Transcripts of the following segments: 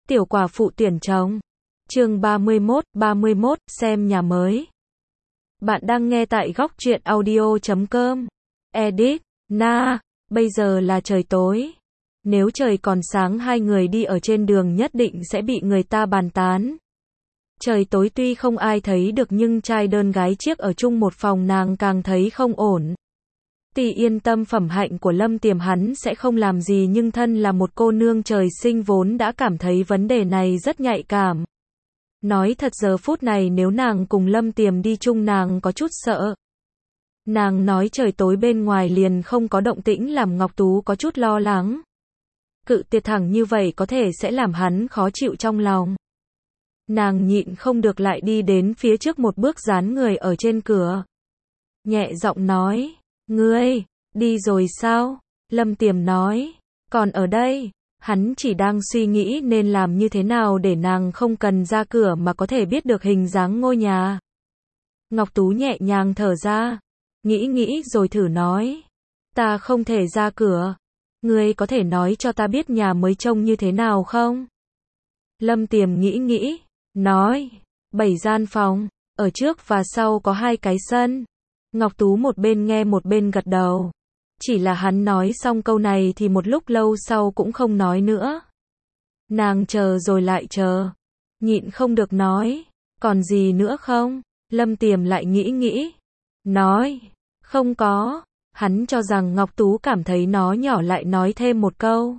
Tiểu quả phụ tuyển chồng. Chương 31, xem nhà mới. Bạn đang nghe tại góc truyện audio.com. Edit, Na, bây giờ là trời tối. Nếu trời còn sáng hai người đi ở trên đường nhất định sẽ bị người ta bàn tán. Trời tối tuy không ai thấy được nhưng trai đơn gái chiếc ở chung một phòng nàng càng thấy không ổn. Tỷ yên tâm phẩm hạnh của Lâm Tiềm hắn sẽ không làm gì nhưng thân là một cô nương trời sinh vốn đã cảm thấy vấn đề này rất nhạy cảm. Nói thật giờ phút này nếu nàng cùng Lâm Tiềm đi chung nàng có chút sợ. Nàng nói trời tối bên ngoài liền không có động tĩnh làm Ngọc Tú có chút lo lắng. Cự tuyệt thẳng như vậy có thể sẽ làm hắn khó chịu trong lòng. Nàng nhịn không được lại đi đến phía trước một bước dán người ở trên cửa. Nhẹ giọng nói, ngươi, đi rồi sao? Lâm Tiềm nói, còn ở đây. Hắn chỉ đang suy nghĩ nên làm như thế nào để nàng không cần ra cửa mà có thể biết được hình dáng ngôi nhà. Ngọc Tú nhẹ nhàng thở ra, nghĩ rồi thử nói, ta không thể ra cửa. Ngươi có thể nói cho ta biết nhà mới trông như thế nào không? Lâm Tiềm nghĩ, nói, 7 gian phòng, ở trước và sau có 2 cái sân. Ngọc Tú một bên nghe một bên gật đầu. Chỉ là hắn nói xong câu này thì một lúc lâu sau cũng không nói nữa. Nàng chờ rồi lại chờ. Nhịn không được nói, còn gì nữa không? Lâm Tiềm lại nghĩ. Nói, không có. Hắn cho rằng Ngọc Tú cảm thấy nó nhỏ lại nói thêm một câu.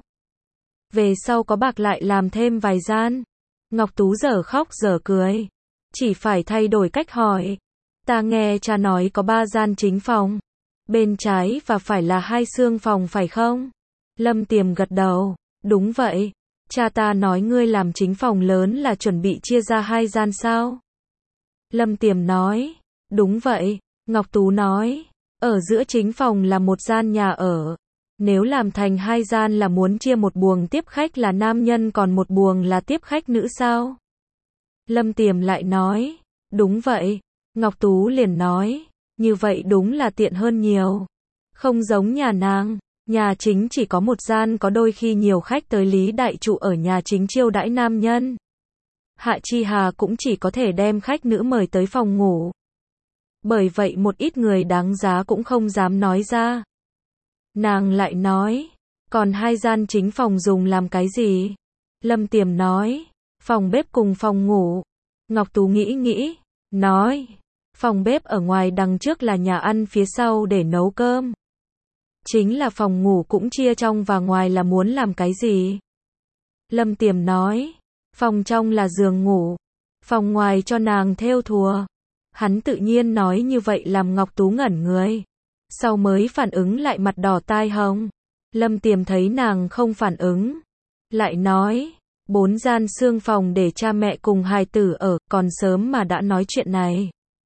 Về sau có bạc lại làm thêm vài gian. Ngọc Tú dở khóc dở cười. Chỉ phải thay đổi cách hỏi. Ta nghe cha nói có 3 gian chính phòng. Bên trái và phải là 2 xương phòng phải không? Lâm Tiềm gật đầu, đúng vậy. Cha ta nói ngươi làm chính phòng lớn là chuẩn bị chia ra 2 gian sao? Lâm Tiềm nói, đúng vậy. Ngọc Tú nói, ở giữa chính phòng là một gian nhà ở. Nếu làm thành 2 gian là muốn chia một buồng tiếp khách là nam nhân còn một buồng là tiếp khách nữ sao? Lâm Tiềm lại nói, đúng vậy. Ngọc Tú liền nói, như vậy đúng là tiện hơn nhiều. Không giống nhà nàng, nhà chính chỉ có một gian có đôi khi nhiều khách tới Lý Đại Trụ ở nhà chính chiêu đãi nam nhân. Hạ Chi Hà cũng chỉ có thể đem khách nữ mời tới phòng ngủ. Bởi vậy một ít người đáng giá cũng không dám nói ra. Nàng lại nói, còn 2 gian chính phòng dùng làm cái gì? Lâm Tiềm nói, phòng bếp cùng phòng ngủ. Ngọc Tú nghĩ, nói, phòng bếp ở ngoài đằng trước là nhà ăn phía sau để nấu cơm. Chính là phòng ngủ cũng chia trong và ngoài là muốn làm cái gì? Lâm Tiềm nói, phòng trong là giường ngủ, phòng ngoài cho nàng thêu thùa. Hắn tự nhiên nói như vậy làm Ngọc Tú ngẩn người. Sau mới phản ứng lại mặt đỏ tai hồng. Lâm Tiềm thấy nàng không phản ứng. Lại nói, 4 gian xương phòng để cha mẹ cùng hài tử ở, còn sớm mà đã nói chuyện này.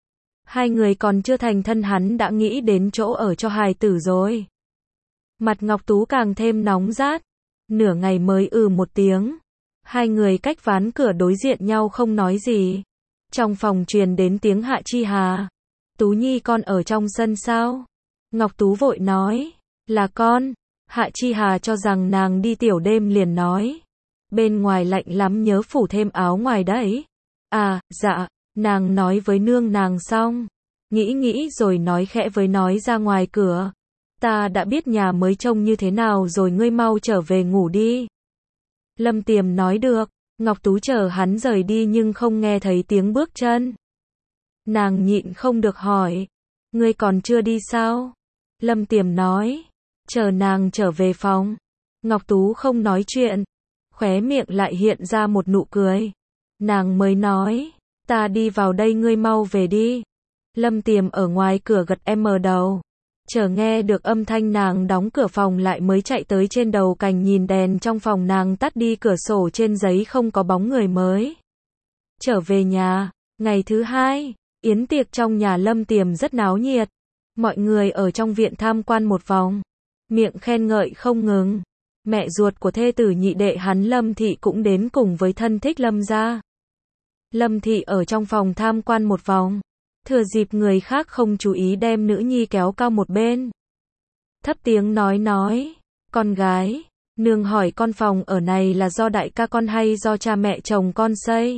2 người còn chưa thành thân hắn đã nghĩ đến chỗ ở cho hài tử rồi. Mặt Ngọc Tú càng thêm nóng rát. Nửa ngày mới một tiếng. 2 người cách ván cửa đối diện nhau không nói gì. Trong phòng truyền đến tiếng Hạ Chi Hà. Tú Nhi con ở trong sân sao? Ngọc Tú vội nói, là con. Hạ Chi Hà cho rằng nàng đi tiểu đêm liền nói. Bên ngoài lạnh lắm nhớ phủ thêm áo ngoài đấy. À, dạ. Nàng nói với nương nàng xong. Nghĩ rồi nói khẽ với nói ra ngoài cửa. Ta đã biết nhà mới trông như thế nào rồi ngươi mau trở về ngủ đi. Lâm Tiềm nói được. Ngọc Tú chờ hắn rời đi nhưng không nghe thấy tiếng bước chân. Nàng nhịn không được hỏi. Ngươi còn chưa đi sao? Lâm Tiềm nói. Chờ nàng trở về phòng. Ngọc Tú không nói chuyện. Khóe miệng lại hiện ra một nụ cười. Nàng mới nói. Ta đi vào đây ngươi mau về đi. Lâm Tiềm ở ngoài cửa gật đầu. Chờ nghe được âm thanh nàng đóng cửa phòng lại mới chạy tới trên đầu cành nhìn đèn trong phòng nàng tắt đi cửa sổ trên giấy không có bóng người mới. Trở về nhà, ngày thứ 2, yến tiệc trong nhà Lâm Tiềm rất náo nhiệt. Mọi người ở trong viện tham quan một vòng. Miệng khen ngợi không ngừng. Mẹ ruột của thê tử nhị đệ hắn Lâm Thị cũng đến cùng với thân thích Lâm gia. Lâm Thị ở trong phòng tham quan một vòng. Thừa dịp người khác không chú ý đem nữ nhi kéo cao một bên. Thấp tiếng nói, con gái, Nương hỏi con phòng ở này là do đại ca con hay do cha mẹ chồng con xây?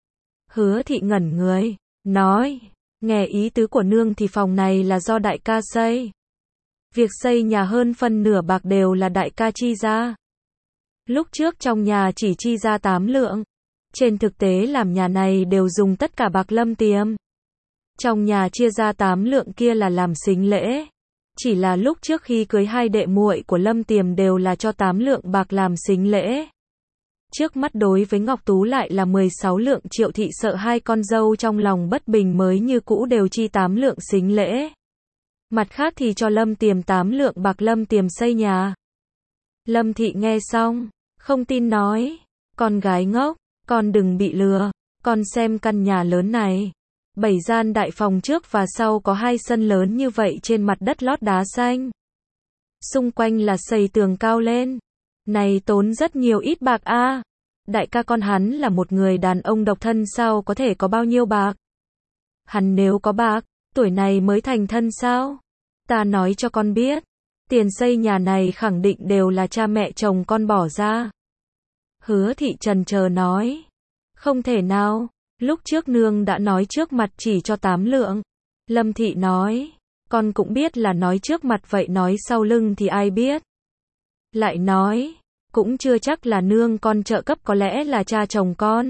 Hứa thị ngẩn người, nói, nghe ý tứ của nương thì phòng này là do đại ca xây. Việc xây nhà hơn phân nửa bạc đều là đại ca chi ra. Lúc trước trong nhà chỉ chi ra 8 lượng. Trên thực tế làm nhà này đều dùng tất cả bạc Lâm Tiềm. Trong nhà chia ra 8 lượng kia là làm sính lễ. Chỉ là lúc trước khi cưới hai đệ muội của Lâm Tiềm đều là cho 8 lượng bạc làm sính lễ. Trước mắt đối với Ngọc Tú lại là 16 lượng. Triệu thị sợ hai con dâu trong lòng bất bình mới như cũ đều chi 8 lượng sính lễ. Mặt khác thì cho Lâm Tiềm 8 lượng bạc Lâm Tiềm xây nhà. Lâm thị nghe xong, không tin nói, con gái ngốc, con đừng bị lừa, con xem căn nhà lớn này. 7 gian đại phòng trước và sau có 2 sân lớn như vậy trên mặt đất lót đá xanh. Xung quanh là xây tường cao lên. Này tốn rất nhiều ít bạc a. Đại ca con hắn là một người đàn ông độc thân sao có thể có bao nhiêu bạc? Hắn nếu có bạc, tuổi này mới thành thân sao? Ta nói cho con biết, tiền xây nhà này khẳng định đều là cha mẹ chồng con bỏ ra. Hứa thị chần chờ nói, không thể nào, lúc trước nương đã nói trước mặt chỉ cho 8 lượng. Lâm thị nói, con cũng biết là nói trước mặt vậy nói sau lưng thì ai biết. Lại nói, cũng chưa chắc là nương con trợ cấp, có lẽ là cha chồng con.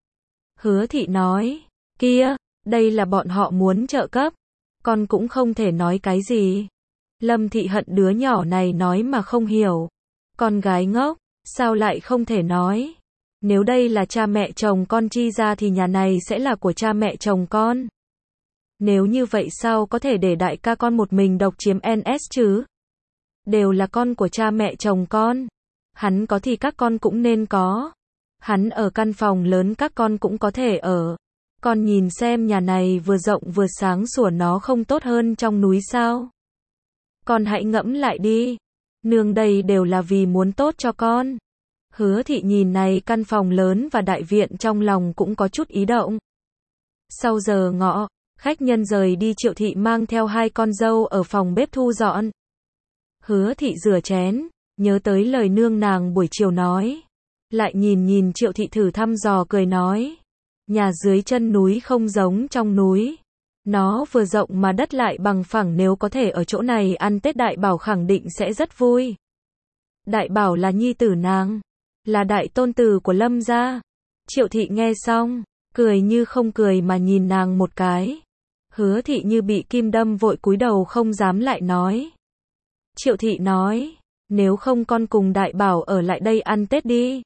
Hứa thị nói, kia, đây là bọn họ muốn trợ cấp, con cũng không thể nói cái gì. Lâm thị hận đứa nhỏ này nói mà không hiểu. Con gái ngốc, sao lại không thể nói? Nếu đây là cha mẹ chồng con chi ra thì nhà này sẽ là của cha mẹ chồng con. Nếu như vậy sao có thể để đại ca con một mình độc chiếm NS chứ? Đều là con của cha mẹ chồng con. Hắn có thì các con cũng nên có. Hắn ở căn phòng lớn các con cũng có thể ở. Con nhìn xem nhà này vừa rộng vừa sáng sủa, nó không tốt hơn trong núi sao? Con hãy ngẫm lại đi. Nương đây đều là vì muốn tốt cho con. Hứa thị nhìn này căn phòng lớn và đại viện trong lòng cũng có chút ý động. Sau giờ ngọ, khách nhân rời đi, Triệu thị mang theo hai con dâu ở phòng bếp thu dọn. Hứa thị rửa chén, nhớ tới lời nương nàng buổi chiều nói. Lại nhìn Triệu thị thử thăm dò cười nói. Nhà dưới chân núi không giống trong núi. Nó vừa rộng mà đất lại bằng phẳng, nếu có thể ở chỗ này ăn Tết Đại Bảo khẳng định sẽ rất vui. Đại Bảo là nhi tử nàng, là đại tôn tử của Lâm gia. Triệu thị nghe xong, cười như không cười mà nhìn nàng một cái. Hứa thị như bị kim đâm vội cúi đầu không dám lại nói. Triệu thị nói, nếu không con cùng Đại Bảo ở lại đây ăn Tết đi.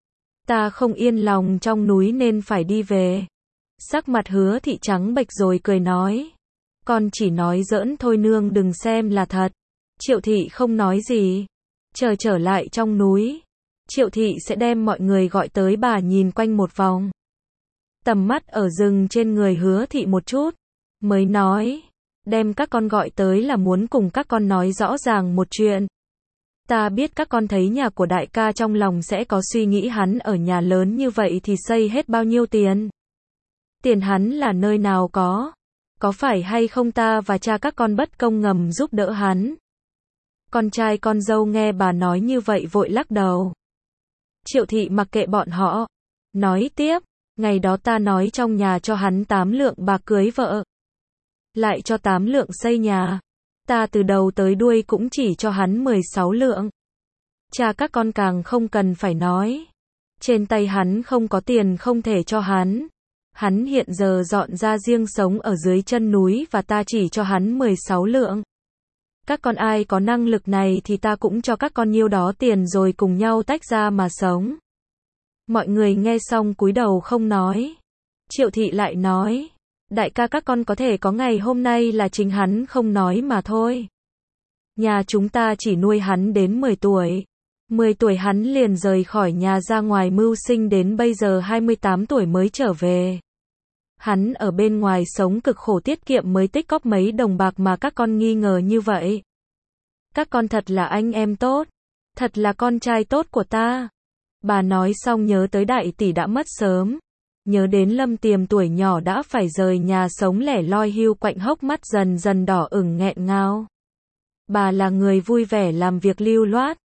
Ta không yên lòng trong núi nên phải đi về. Sắc mặt Hứa thị trắng bệch rồi cười nói. Con chỉ nói giỡn thôi nương đừng xem là thật. Triệu thị không nói gì. Trở lại trong núi. Triệu thị sẽ đem mọi người gọi tới, bà nhìn quanh một vòng. Tầm mắt ở dừng trên người Hứa thị một chút. Mới nói. Đem các con gọi tới là muốn cùng các con nói rõ ràng một chuyện. Ta biết các con thấy nhà của đại ca trong lòng sẽ có suy nghĩ hắn ở nhà lớn như vậy thì xây hết bao nhiêu tiền. Tiền hắn là nơi nào có? Có phải hay không ta và cha các con bất công ngầm giúp đỡ hắn? Con trai con dâu nghe bà nói như vậy vội lắc đầu. Triệu thị mặc kệ bọn họ. Nói tiếp, ngày đó ta nói trong nhà cho hắn 8 lượng bạc cưới vợ. Lại cho 8 lượng xây nhà. Ta từ đầu tới đuôi cũng chỉ cho hắn 16 lượng. Cha các con càng không cần phải nói. Trên tay hắn không có tiền không thể cho hắn. Hắn hiện giờ dọn ra riêng sống ở dưới chân núi và ta chỉ cho hắn 16 lượng. Các con ai có năng lực này thì ta cũng cho các con nhiêu đó tiền rồi cùng nhau tách ra mà sống. Mọi người nghe xong cúi đầu không nói. Triệu thị lại nói. Đại ca các con có thể có ngày hôm nay là chính hắn không nói mà thôi. Nhà chúng ta chỉ nuôi hắn đến 10 tuổi. 10 tuổi hắn liền rời khỏi nhà ra ngoài mưu sinh, đến bây giờ 28 tuổi mới trở về. Hắn ở bên ngoài sống cực khổ tiết kiệm mới tích cóp mấy đồng bạc mà các con nghi ngờ như vậy. Các con thật là anh em tốt. Thật là con trai tốt của ta. Bà nói xong nhớ tới đại tỷ đã mất sớm. Nhớ đến Lâm Tiềm tuổi nhỏ đã phải rời nhà sống lẻ loi hiu quạnh, hốc mắt dần dần đỏ ửng nghẹn ngào. Bà là người vui vẻ làm việc lưu loát.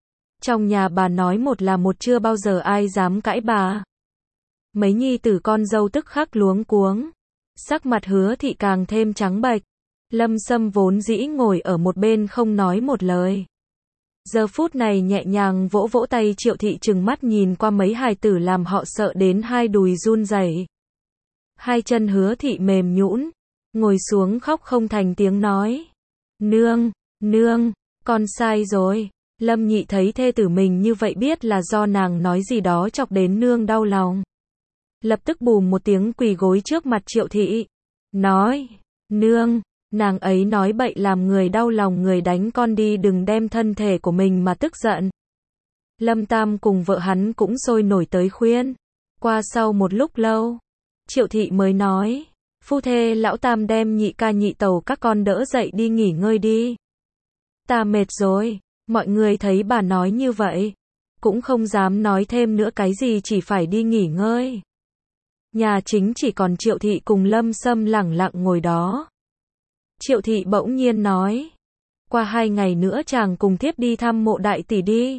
Trong nhà bà nói một là một, chưa bao giờ ai dám cãi bà. Mấy nhi tử con dâu tức khắc luống cuống. Sắc mặt Hứa Thị càng thêm trắng bệch. Lâm Sâm vốn dĩ ngồi ở một bên không nói một lời. Giờ phút này nhẹ nhàng vỗ vỗ tay Triệu Thị, trừng mắt nhìn qua mấy hài tử làm họ sợ đến hai đùi run rẩy. Hai chân Hứa Thị mềm nhũn, ngồi xuống khóc không thành tiếng nói. Nương, nương, con sai rồi. Lâm Nhị thấy thê tử mình như vậy biết là do nàng nói gì đó chọc đến nương đau lòng. Lập tức bùm một tiếng quỳ gối trước mặt Triệu Thị. Nói, nương, nàng ấy nói bậy làm người đau lòng, người đánh con đi, đừng đem thân thể của mình mà tức giận. Lâm Tam cùng vợ hắn cũng sôi nổi tới khuyên. Qua sau một lúc lâu, Triệu Thị mới nói, phu thê lão Tam đem nhị ca nhị tẩu các con đỡ dậy đi nghỉ ngơi đi. Ta mệt rồi. Mọi người thấy bà nói như vậy, cũng không dám nói thêm nữa cái gì, chỉ phải đi nghỉ ngơi. Nhà chính chỉ còn Triệu Thị cùng Lâm Sâm lẳng lặng ngồi đó. Triệu Thị bỗng nhiên nói, qua 2 ngày nữa chàng cùng thiếp đi thăm mộ đại tỷ đi.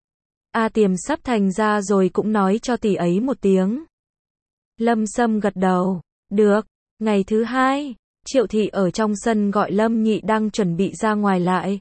A Tiềm sắp thành ra rồi, cũng nói cho tỷ ấy một tiếng. Lâm Sâm gật đầu, được. Ngày thứ 2, Triệu Thị ở trong sân gọi Lâm Nhị đang chuẩn bị ra ngoài lại.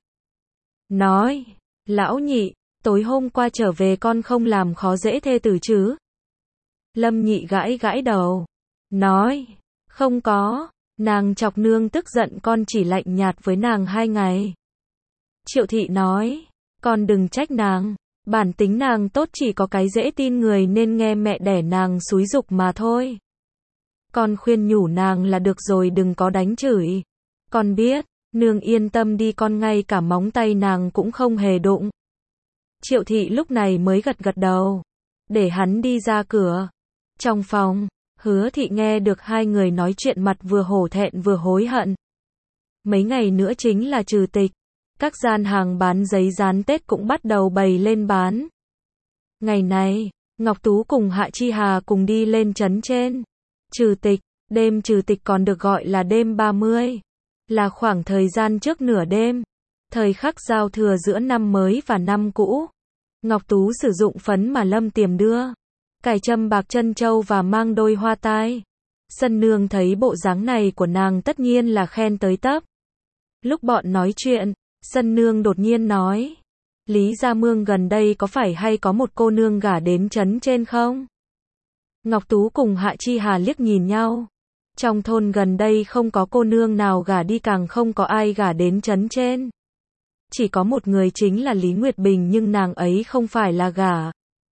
Nói, lão Nhị, tối hôm qua trở về con không làm khó dễ thê tử chứ? Lâm Nhị gãi gãi đầu, nói, không có, nàng chọc nương tức giận, con chỉ lạnh nhạt với nàng 2 ngày. Triệu Thị nói, con đừng trách nàng, bản tính nàng tốt, chỉ có cái dễ tin người nên nghe mẹ đẻ nàng xúi giục mà thôi. Con khuyên nhủ nàng là được rồi, đừng có đánh chửi. Con biết. Nương yên tâm đi, con ngay cả móng tay nàng cũng không hề đụng. Triệu Thị lúc này mới gật gật đầu, để hắn đi ra cửa. Trong phòng, Hứa Thị nghe được hai người nói chuyện, mặt vừa hổ thẹn vừa hối hận. Mấy ngày nữa chính là trừ tịch, các gian hàng bán giấy dán Tết cũng bắt đầu bày lên bán. Ngày này, Ngọc Tú cùng Hạ Chi Hà cùng đi lên trấn trên. Trừ tịch, đêm trừ tịch còn được gọi là đêm 30. Là khoảng thời gian trước nửa đêm, thời khắc giao thừa giữa năm mới và năm cũ. Ngọc Tú sử dụng phấn mà Lâm Tiềm đưa, cài châm bạc chân châu và mang đôi hoa tai. Sân Nương thấy bộ dáng này của nàng tất nhiên là khen tới tấp. Lúc bọn nói chuyện, Sân Nương đột nhiên nói, Lý Gia Mương gần đây có phải hay có một cô nương gả đến trấn trên không? Ngọc Tú cùng Hạ Chi Hà liếc nhìn nhau. Trong thôn gần đây không có cô nương nào gả đi, càng không có ai gả đến trấn trên. Chỉ có một người, chính là Lý Nguyệt Bình, nhưng nàng ấy không phải là gả.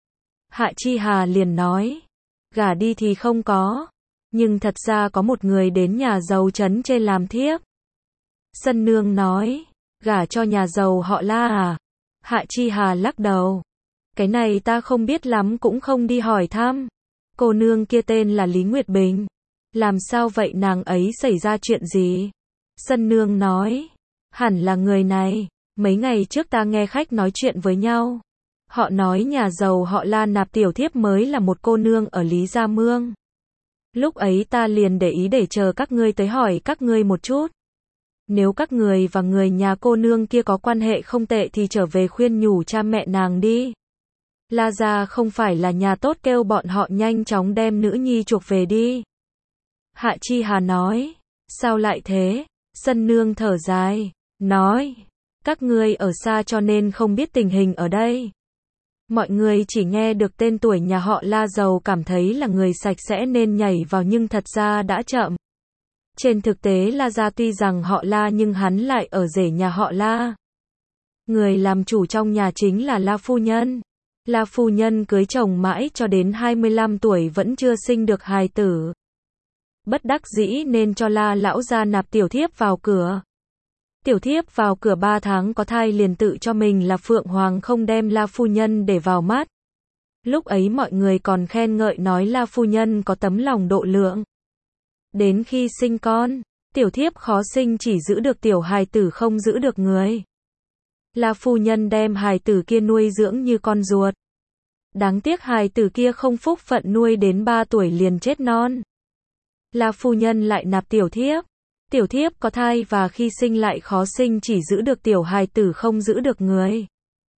Hạ Chi Hà liền nói, gả đi thì không có, nhưng thật ra có một người đến nhà giàu trấn trên làm thiếp. Sân Nương nói, gả cho nhà giàu họ La à? Hạ Chi Hà lắc đầu, cái này ta không biết lắm, cũng không đi hỏi thăm. Cô nương kia tên là Lý Nguyệt Bình. Làm sao vậy, nàng ấy xảy ra chuyện gì? Sân Nương nói, hẳn là người này. Mấy ngày trước ta nghe khách nói chuyện với nhau. Họ nói nhà giàu họ La nạp tiểu thiếp mới là một cô nương ở Lý Gia Mương. Lúc ấy ta liền để ý để chờ các ngươi tới hỏi các ngươi một chút. Nếu các người và người nhà cô nương kia có quan hệ không tệ thì trở về khuyên nhủ cha mẹ nàng đi. La gia không phải là nhà tốt, kêu bọn họ nhanh chóng đem nữ nhi chuộc về đi. Hạ Chi Hà nói, sao lại thế? Sân Nương thở dài, nói, các ngươi ở xa cho nên không biết tình hình ở đây. Mọi người chỉ nghe được tên tuổi nhà họ La giàu, cảm thấy là người sạch sẽ nên nhảy vào, nhưng thật ra đã chậm. Trên thực tế La gia tuy rằng họ La nhưng hắn lại ở rể nhà họ La. Người làm chủ trong nhà chính là La phu nhân. La phu nhân cưới chồng mãi cho đến 25 tuổi vẫn chưa sinh được hài tử. Bất đắc dĩ nên cho La lão gia nạp tiểu thiếp vào cửa. Tiểu thiếp vào cửa 3 tháng có thai liền tự cho mình là Phượng Hoàng, không đem La phu nhân để vào mắt. Lúc ấy mọi người còn khen ngợi nói La phu nhân có tấm lòng độ lượng. Đến khi sinh con, tiểu thiếp khó sinh, chỉ giữ được tiểu hài tử không giữ được người. La phu nhân đem hài tử kia nuôi dưỡng như con ruột. Đáng tiếc hài tử kia không phúc phận, nuôi đến 3 tuổi liền chết non. La phu nhân lại nạp tiểu thiếp. Tiểu thiếp có thai và khi sinh lại khó sinh, chỉ giữ được tiểu hài tử không giữ được người.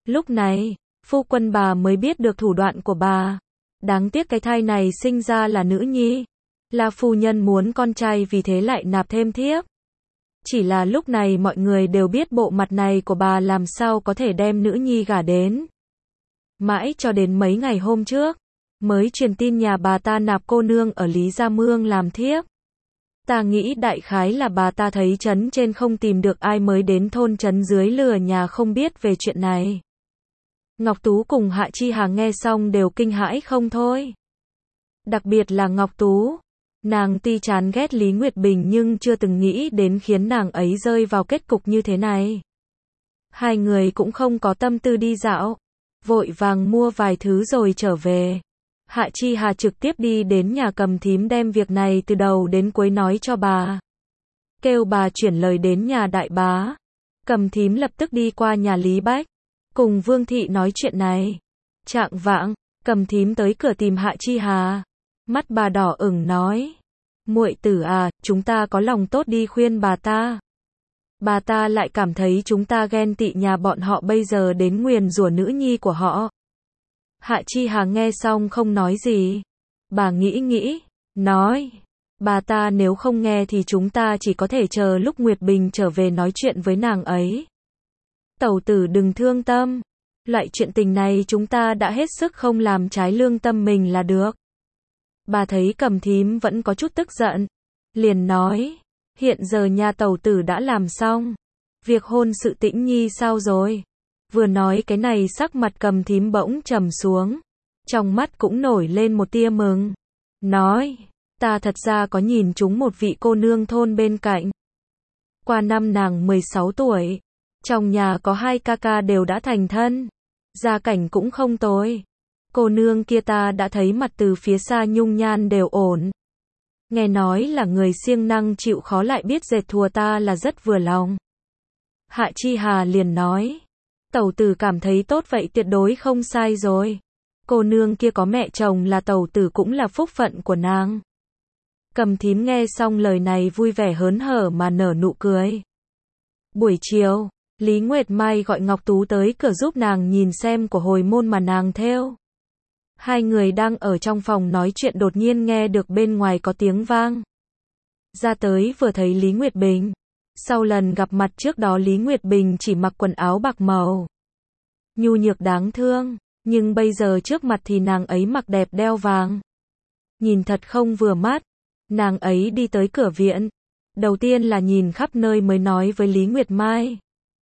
Lúc này, phu quân bà mới biết được thủ đoạn của bà. Đáng tiếc cái thai này sinh ra là nữ nhi. La phu nhân muốn con trai vì thế lại nạp thêm thiếp. Chỉ là lúc này mọi người đều biết bộ mặt này của bà làm sao có thể đem nữ nhi gả đến. Mãi cho đến mấy ngày hôm trước, mới truyền tin nhà bà ta nạp cô nương ở Lý Gia Mương làm thiếp. Ta nghĩ đại khái là bà ta thấy trấn trên không tìm được ai mới đến thôn trấn dưới lừa nhà không biết về chuyện này. Ngọc Tú cùng Hạ Chi Hà nghe xong đều kinh hãi không thôi. Đặc biệt là Ngọc Tú. Nàng tuy chán ghét Lý Nguyệt Bình nhưng chưa từng nghĩ đến khiến nàng ấy rơi vào kết cục như thế này. Hai người cũng không có tâm tư đi dạo. Vội vàng mua vài thứ rồi trở về. Hạ Chi Hà trực tiếp đi đến nhà Cầm Thím đem việc này từ đầu đến cuối nói cho bà. Kêu bà chuyển lời đến nhà đại bá. Cầm Thím lập tức đi qua nhà Lý Bách. Cùng Vương Thị nói chuyện này. Chạng vạng, Cầm Thím tới cửa tìm Hạ Chi Hà. Mắt bà đỏ ửng nói. Muội tử à, chúng ta có lòng tốt đi khuyên bà ta. Bà ta lại cảm thấy chúng ta ghen tị nhà bọn họ bây giờ đến nguyền rủa nữ nhi của họ. Hạ Chi Hà nghe xong không nói gì. Bà nghĩ, nói. Bà ta nếu không nghe thì chúng ta chỉ có thể chờ lúc Nguyệt Bình trở về nói chuyện với nàng ấy. Tẩu tử đừng thương tâm. Loại chuyện tình này chúng ta đã hết sức không làm trái lương tâm mình là được. Bà thấy Cầm Thím vẫn có chút tức giận. Liền nói. Hiện giờ nhà tẩu tử đã làm xong. Việc hôn sự Tĩnh Nhi sao rồi? Vừa nói cái này sắc mặt Cầm Thím bỗng trầm xuống. Trong mắt cũng nổi lên một tia mừng. Nói. Ta thật ra có nhìn trúng một vị cô nương thôn bên cạnh. Qua năm nàng 16 tuổi. Trong nhà có hai ca ca đều đã thành thân. Gia cảnh cũng không tồi. Cô nương kia ta đã thấy mặt từ phía xa nhung nhan đều ổn. Nghe nói là người siêng năng chịu khó lại biết dệt thùa ta là rất vừa lòng. Hạ Chi Hà liền nói. Tẩu tử cảm thấy tốt vậy tuyệt đối không sai rồi. Cô nương kia có mẹ chồng là tẩu tử cũng là phúc phận của nàng. Cầm Thím nghe xong lời này vui vẻ hớn hở mà nở nụ cười. Buổi chiều, Lý Nguyệt Mai gọi Ngọc Tú tới cửa giúp nàng nhìn xem của hồi môn mà nàng thêu. Hai người đang ở trong phòng nói chuyện đột nhiên nghe được bên ngoài có tiếng vang. Ra tới vừa thấy Lý Nguyệt Bình. Sau lần gặp mặt trước đó Lý Nguyệt Bình chỉ mặc quần áo bạc màu. Nhu nhược đáng thương, nhưng bây giờ trước mặt thì nàng ấy mặc đẹp đeo vàng. Nhìn thật không vừa mắt. Nàng ấy đi tới cửa viện. Đầu tiên là nhìn khắp nơi mới nói với Lý Nguyệt Mai.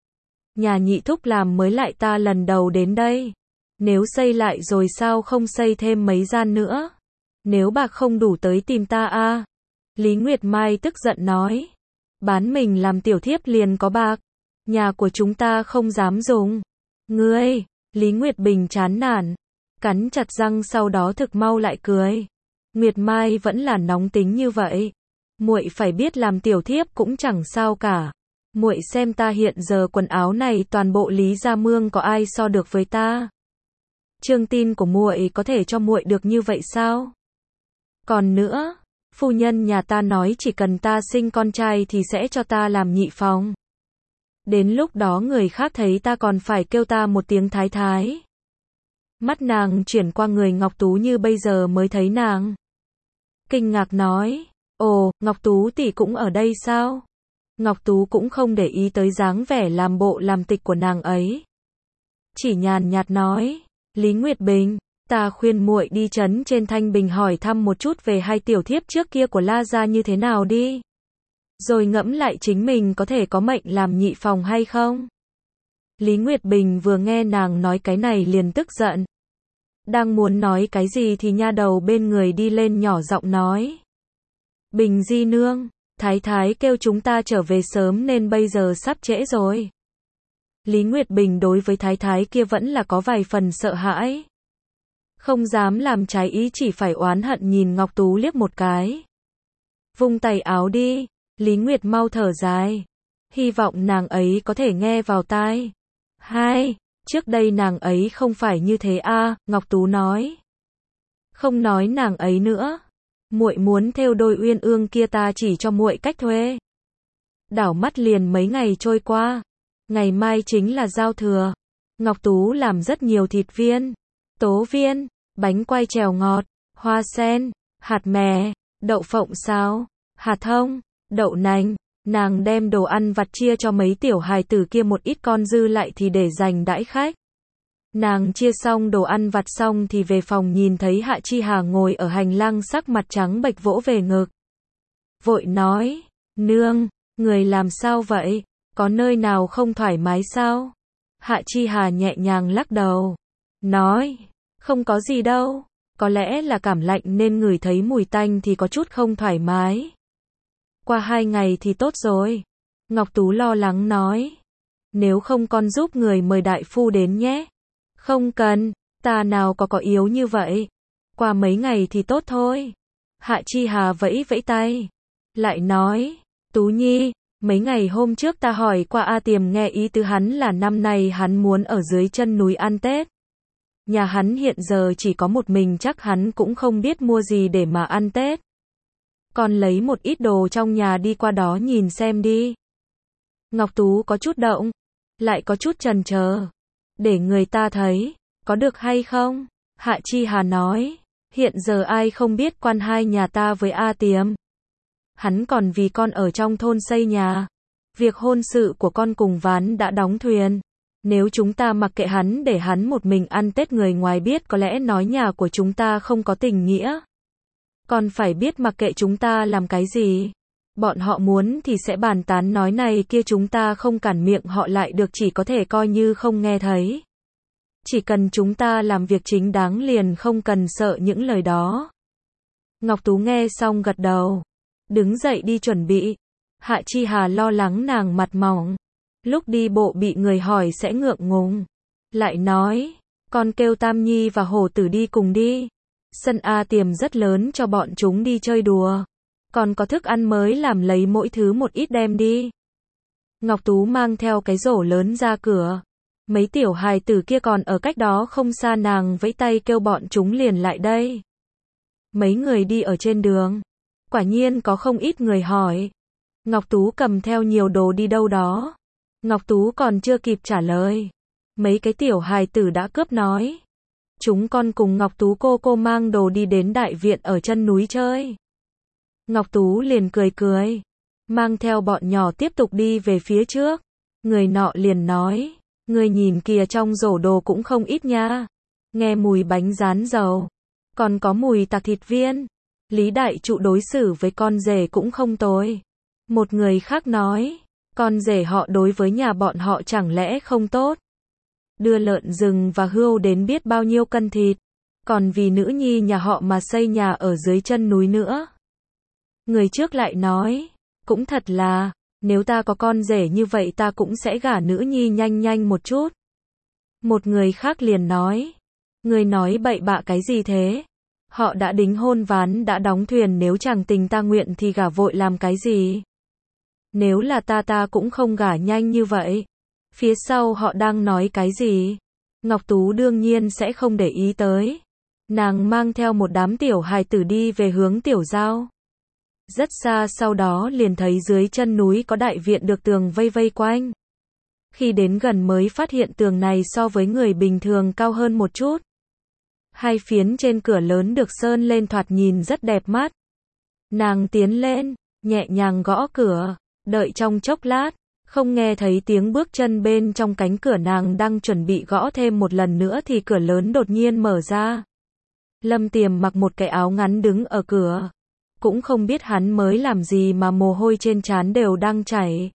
Nhà nhị thúc làm mới lại ta lần đầu đến đây. Nếu xây lại rồi sao không xây thêm mấy gian nữa? Nếu bạc không đủ tới tìm ta a. Lý Nguyệt Mai tức giận nói. Bán mình làm tiểu thiếp liền có bạc. Nhà của chúng ta không dám dùng. Ngươi, Lý Nguyệt Bình chán nản. Cắn chặt răng sau đó thực mau lại cười. Nguyệt Mai vẫn là nóng tính như vậy. Muội phải biết làm tiểu thiếp cũng chẳng sao cả. Muội xem ta hiện giờ quần áo này toàn bộ Lý Gia Mương có ai so được với ta? Trương tin của muội có thể cho muội được như vậy sao? Còn nữa, phu nhân nhà ta nói chỉ cần ta sinh con trai thì sẽ cho ta làm nhị phòng. Đến lúc đó người khác thấy ta còn phải kêu ta một tiếng thái thái. Mắt nàng chuyển qua người Ngọc Tú như bây giờ mới thấy nàng. Kinh ngạc nói, ồ, Ngọc Tú tỷ cũng ở đây sao? Ngọc Tú cũng không để ý tới dáng vẻ làm bộ làm tịch của nàng ấy. Chỉ nhàn nhạt nói, Lý Nguyệt Bình, ta khuyên muội đi trấn trên Thanh Bình hỏi thăm một chút về hai tiểu thiếp trước kia của La gia như thế nào đi. Rồi ngẫm lại chính mình có thể có mệnh làm nhị phòng hay không. Lý Nguyệt Bình vừa nghe nàng nói cái này liền tức giận. Đang muốn nói cái gì thì nha đầu bên người đi lên nhỏ giọng nói. Bình di nương, thái thái kêu chúng ta trở về sớm nên bây giờ sắp trễ rồi. Lý Nguyệt Bình đối với thái thái kia vẫn là có vài phần sợ hãi. Không dám làm trái ý chỉ phải oán hận nhìn Ngọc Tú liếc một cái. Vung tay áo đi, Lý Nguyệt mau thở dài. Hy vọng nàng ấy có thể nghe vào tai. Hai, trước đây nàng ấy không phải như thế a, Ngọc Tú nói. Không nói nàng ấy nữa. Muội muốn thêu đôi uyên ương kia ta chỉ cho muội cách thuê. Đảo mắt liền mấy ngày trôi qua. Ngày mai chính là giao thừa. Ngọc Tú làm rất nhiều thịt viên, tố viên, bánh quai trèo ngọt, hoa sen, hạt mè, đậu phộng xào, hạt thông, đậu nành. Nàng đem đồ ăn vặt chia cho mấy tiểu hài tử kia một ít, con dư lại thì để dành đãi khách. Nàng chia xong đồ ăn vặt xong thì về phòng nhìn thấy Hạ Chi Hà ngồi ở hành lang sắc mặt trắng bệch vỗ về ngực. Vội nói, nương, người làm sao vậy? Có nơi nào không thoải mái sao? Hạ Chi Hà nhẹ nhàng lắc đầu. Nói, không có gì đâu. Có lẽ là cảm lạnh nên ngửi thấy mùi tanh thì có chút không thoải mái. Qua 2 ngày thì tốt rồi. Ngọc Tú lo lắng nói. Nếu không con giúp người mời đại phu đến nhé. Không cần, ta nào có yếu như vậy. Qua mấy ngày thì tốt thôi. Hạ Chi Hà vẫy vẫy tay. Lại nói, Tú Nhi, mấy ngày hôm trước ta hỏi qua A Tiềm, nghe ý tứ hắn là năm nay hắn muốn ở dưới chân núi ăn Tết. Nhà hắn hiện giờ chỉ có một mình, chắc hắn cũng không biết mua gì để mà ăn Tết. Con lấy một ít đồ trong nhà đi qua đó nhìn xem đi. Ngọc Tú có chút động, lại có chút chần chờ. Để người ta thấy, có được hay không? Hạ Chi Hà nói, hiện giờ ai không biết quan hai nhà ta với A Tiềm. Hắn còn vì con ở trong thôn xây nhà. Việc hôn sự của con cùng Ván đã đóng thuyền. Nếu chúng ta mặc kệ hắn để hắn một mình ăn Tết, người ngoài biết có lẽ nói nhà của chúng ta không có tình nghĩa. Con phải biết mặc kệ chúng ta làm cái gì. Bọn họ muốn thì sẽ bàn tán nói này kia, chúng ta không cản miệng họ lại được, chỉ có thể coi như không nghe thấy. Chỉ cần chúng ta làm việc chính đáng liền không cần sợ những lời đó. Ngọc Tú nghe xong gật đầu. Đứng dậy đi chuẩn bị. Hạ Chi Hà lo lắng nàng mặt mỏng. Lúc đi bộ bị người hỏi sẽ ngượng ngùng. Lại nói, con kêu Tam Nhi và Hổ Tử đi cùng đi. Sân A Tiềm rất lớn cho bọn chúng đi chơi đùa. Còn có thức ăn mới làm, lấy mỗi thứ một ít đem đi. Ngọc Tú mang theo cái rổ lớn ra cửa. Mấy tiểu hài tử kia còn ở cách đó không xa, nàng vẫy tay kêu bọn chúng liền lại đây. Mấy người đi ở trên đường. Quả nhiên có không ít người hỏi. Ngọc Tú cầm theo nhiều đồ đi đâu đó. Ngọc Tú còn chưa kịp trả lời. Mấy cái tiểu hài tử đã cướp nói. Chúng con cùng Ngọc Tú cô mang đồ đi đến đại viện ở chân núi chơi. Ngọc Tú liền cười cười. Mang theo bọn nhỏ tiếp tục đi về phía trước. Người nọ liền nói. Người nhìn kìa, trong rổ đồ cũng không ít nha. Nghe mùi bánh rán dầu. Còn có mùi tạc thịt viên. Lý đại trụ đối xử với con rể cũng không tồi. Một người khác nói. Con rể họ đối với nhà bọn họ chẳng lẽ không tốt. Đưa lợn rừng và hươu đến biết bao nhiêu cân thịt. Còn vì nữ nhi nhà họ mà xây nhà ở dưới chân núi nữa. Người trước lại nói. Cũng thật là, nếu ta có con rể như vậy ta cũng sẽ gả nữ nhi nhanh nhanh một chút. Một người khác liền nói. Người nói bậy bạ cái gì thế? Họ đã đính hôn, Ván đã đóng thuyền, nếu chàng tình ta nguyện thì gả vội làm cái gì? Nếu là ta cũng không gả nhanh như vậy. Phía sau họ đang nói cái gì? Ngọc Tú đương nhiên sẽ không để ý tới. Nàng mang theo một đám tiểu hài tử đi về hướng tiểu giao. Rất xa sau đó liền thấy dưới chân núi có đại viện được tường vây quanh. Khi đến gần mới phát hiện tường này so với người bình thường cao hơn một chút. Hai phiến trên cửa lớn được sơn lên thoạt nhìn rất đẹp mắt. Nàng tiến lên, nhẹ nhàng gõ cửa, đợi trong chốc lát, không nghe thấy tiếng bước chân bên trong cánh cửa, nàng đang chuẩn bị gõ thêm một lần nữa thì cửa lớn đột nhiên mở ra. Lâm Tiềm mặc một cái áo ngắn đứng ở cửa. Cũng không biết hắn mới làm gì mà mồ hôi trên trán đều đang chảy.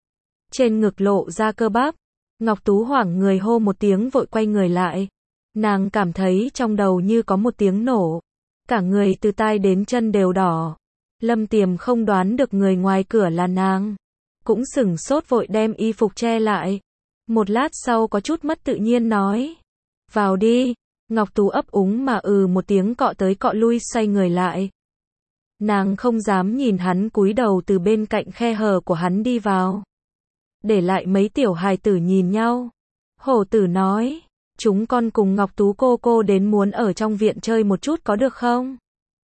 Trên ngực lộ ra cơ bắp. Ngọc Tú hoảng người hô một tiếng vội quay người lại. Nàng cảm thấy trong đầu như có một tiếng nổ. Cả người từ tai đến chân đều đỏ. Lâm Tiềm không đoán được người ngoài cửa là nàng. Cũng sửng sốt vội đem y phục che lại. Một lát sau có chút mất tự nhiên nói. Vào đi. Ngọc Tú ấp úng mà một tiếng, cọ tới cọ lui xoay người lại. Nàng không dám nhìn hắn, cúi đầu từ bên cạnh khe hở của hắn đi vào. Để lại mấy tiểu hài tử nhìn nhau. Hổ Tử nói. Chúng con cùng Ngọc Tú cô đến muốn ở trong viện chơi một chút có được không?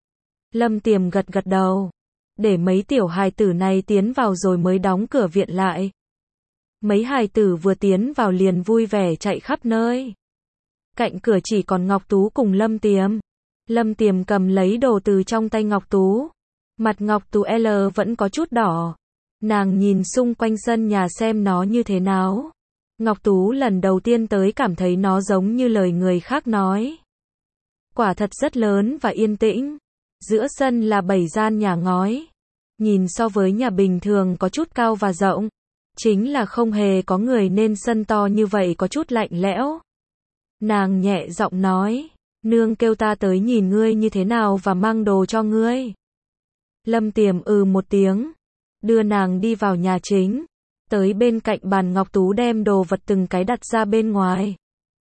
Lâm Tiềm gật đầu. Để mấy tiểu hài tử này tiến vào rồi mới đóng cửa viện lại. Mấy hài tử vừa tiến vào liền vui vẻ chạy khắp nơi. Cạnh cửa chỉ còn Ngọc Tú cùng Lâm Tiềm. Lâm Tiềm cầm lấy đồ từ trong tay Ngọc Tú. Mặt Ngọc Tú L vẫn có chút đỏ. Nàng nhìn xung quanh sân nhà xem nó như thế nào. Ngọc Tú lần đầu tiên tới cảm thấy nó giống như lời người khác nói. Quả thật rất lớn và yên tĩnh. Giữa sân là 7 gian nhà ngói. Nhìn so với nhà bình thường có chút cao và rộng. Chính là không hề có người nên sân to như vậy có chút lạnh lẽo. Nàng nhẹ giọng nói, nương kêu ta tới nhìn ngươi như thế nào và mang đồ cho ngươi. Lâm Tiềm một tiếng, đưa nàng đi vào nhà chính. Tới bên cạnh bàn Ngọc Tú đem đồ vật từng cái đặt ra bên ngoài.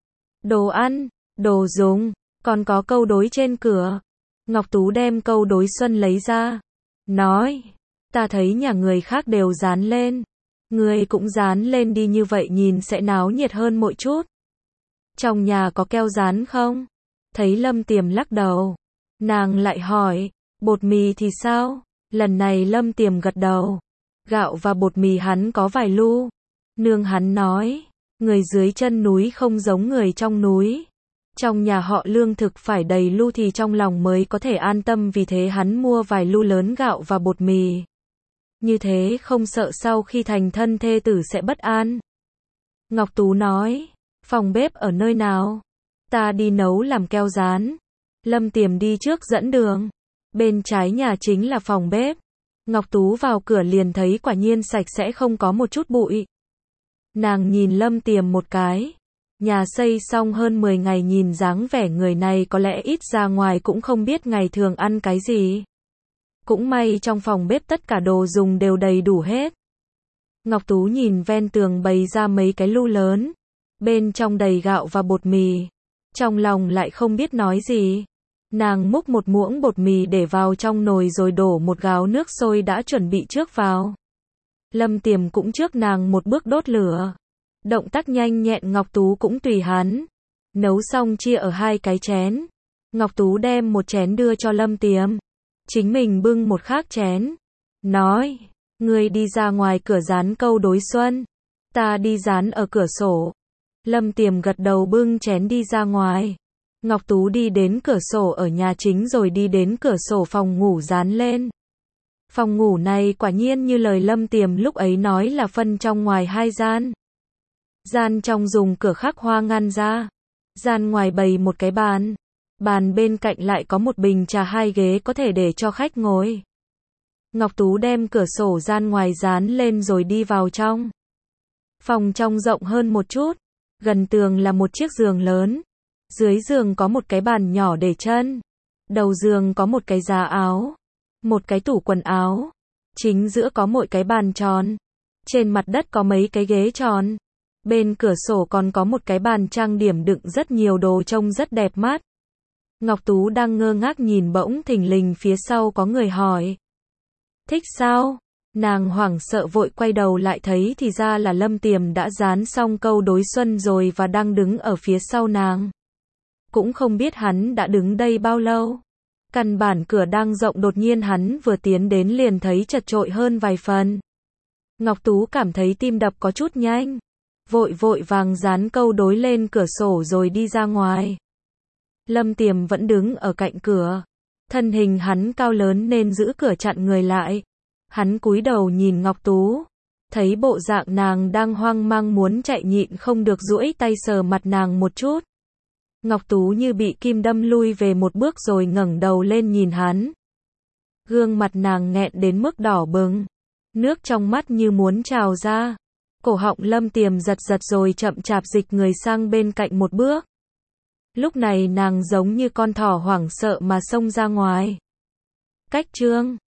Đồ ăn, đồ dùng, còn có câu đối trên cửa. Ngọc Tú đem câu đối xuân lấy ra. Nói, ta thấy nhà người khác đều dán lên. Ngươi cũng dán lên đi, như vậy nhìn sẽ náo nhiệt hơn một chút. Trong nhà có keo dán không? Thấy Lâm Tiềm lắc đầu. Nàng lại hỏi, bột mì thì sao? Lần này Lâm Tiềm gật đầu. Gạo và bột mì hắn có vài lu. Nương hắn nói, người dưới chân núi không giống người trong núi. Trong nhà họ lương thực phải đầy lu thì trong lòng mới có thể an tâm, vì thế hắn mua vài lu lớn gạo và bột mì. Như thế không sợ sau khi thành thân thê tử sẽ bất an. Ngọc Tú nói, phòng bếp ở nơi nào? Ta đi nấu làm keo dán. Lâm Tiềm đi trước dẫn đường. Bên trái nhà chính là phòng bếp. Ngọc Tú vào cửa liền thấy quả nhiên sạch sẽ, không có một chút bụi. Nàng nhìn Lâm Tiềm một cái. Nhà xây xong hơn 10 ngày, nhìn dáng vẻ người này có lẽ ít ra ngoài cũng không biết ngày thường ăn cái gì. Cũng may trong phòng bếp tất cả đồ dùng đều đầy đủ hết. Ngọc Tú nhìn ven tường bày ra mấy cái lu lớn. Bên trong đầy gạo và bột mì. Trong lòng lại không biết nói gì. Nàng múc một muỗng bột mì để vào trong nồi rồi đổ một gáo nước sôi đã chuẩn bị trước vào. Lâm Tiềm cũng trước nàng một bước đốt lửa. Động tác nhanh nhẹn, Ngọc Tú cũng tùy hắn. Nấu xong chia ở 2 cái chén. Ngọc Tú đem một chén đưa cho Lâm Tiềm. Chính mình bưng một khác chén. Nói, ngươi đi ra ngoài cửa dán câu đối xuân. Ta đi dán ở cửa sổ. Lâm Tiềm gật đầu bưng chén đi ra ngoài. Ngọc Tú đi đến cửa sổ ở nhà chính rồi đi đến cửa sổ phòng ngủ dán lên. Phòng ngủ này quả nhiên như lời Lâm Tiềm lúc ấy nói là phân trong ngoài 2 gian. Gian trong dùng cửa khắc hoa ngăn ra. Gian ngoài bày một cái bàn. Bàn bên cạnh lại có một bình trà, 2 ghế có thể để cho khách ngồi. Ngọc Tú đem cửa sổ gian ngoài dán lên rồi đi vào trong. Phòng trong rộng hơn một chút. Gần tường là một chiếc giường lớn. Dưới giường có một cái bàn nhỏ để chân. Đầu giường có một cái giá áo. Một cái tủ quần áo. Chính giữa có một cái bàn tròn. Trên mặt đất có mấy cái ghế tròn. Bên cửa sổ còn có một cái bàn trang điểm đựng rất nhiều đồ trông rất đẹp mắt. Ngọc Tú đang ngơ ngác nhìn, bỗng thình lình phía sau có người hỏi. Thích sao? Nàng hoảng sợ vội quay đầu lại thấy thì ra là Lâm Tiềm đã dán xong câu đối xuân rồi và đang đứng ở phía sau nàng. Cũng không biết hắn đã đứng đây bao lâu. Căn bản cửa đang rộng, đột nhiên hắn vừa tiến đến liền thấy chật chội hơn vài phần. Ngọc Tú cảm thấy tim đập có chút nhanh. Vội vàng dán câu đối lên cửa sổ rồi đi ra ngoài. Lâm Tiềm vẫn đứng ở cạnh cửa. Thân hình hắn cao lớn nên giữ cửa chặn người lại. Hắn cúi đầu nhìn Ngọc Tú. Thấy bộ dạng nàng đang hoang mang muốn chạy, nhịn không được duỗi tay sờ mặt nàng một chút. Ngọc Tú như bị kim đâm lui về một bước rồi ngẩng đầu lên nhìn hắn. Gương mặt nàng nghẹn đến mức đỏ bừng. Nước trong mắt như muốn trào ra. Cổ họng Lâm Tiềm giật rồi chậm chạp dịch người sang bên cạnh một bước. Lúc này nàng giống như con thỏ hoảng sợ mà xông ra ngoài. Cách chương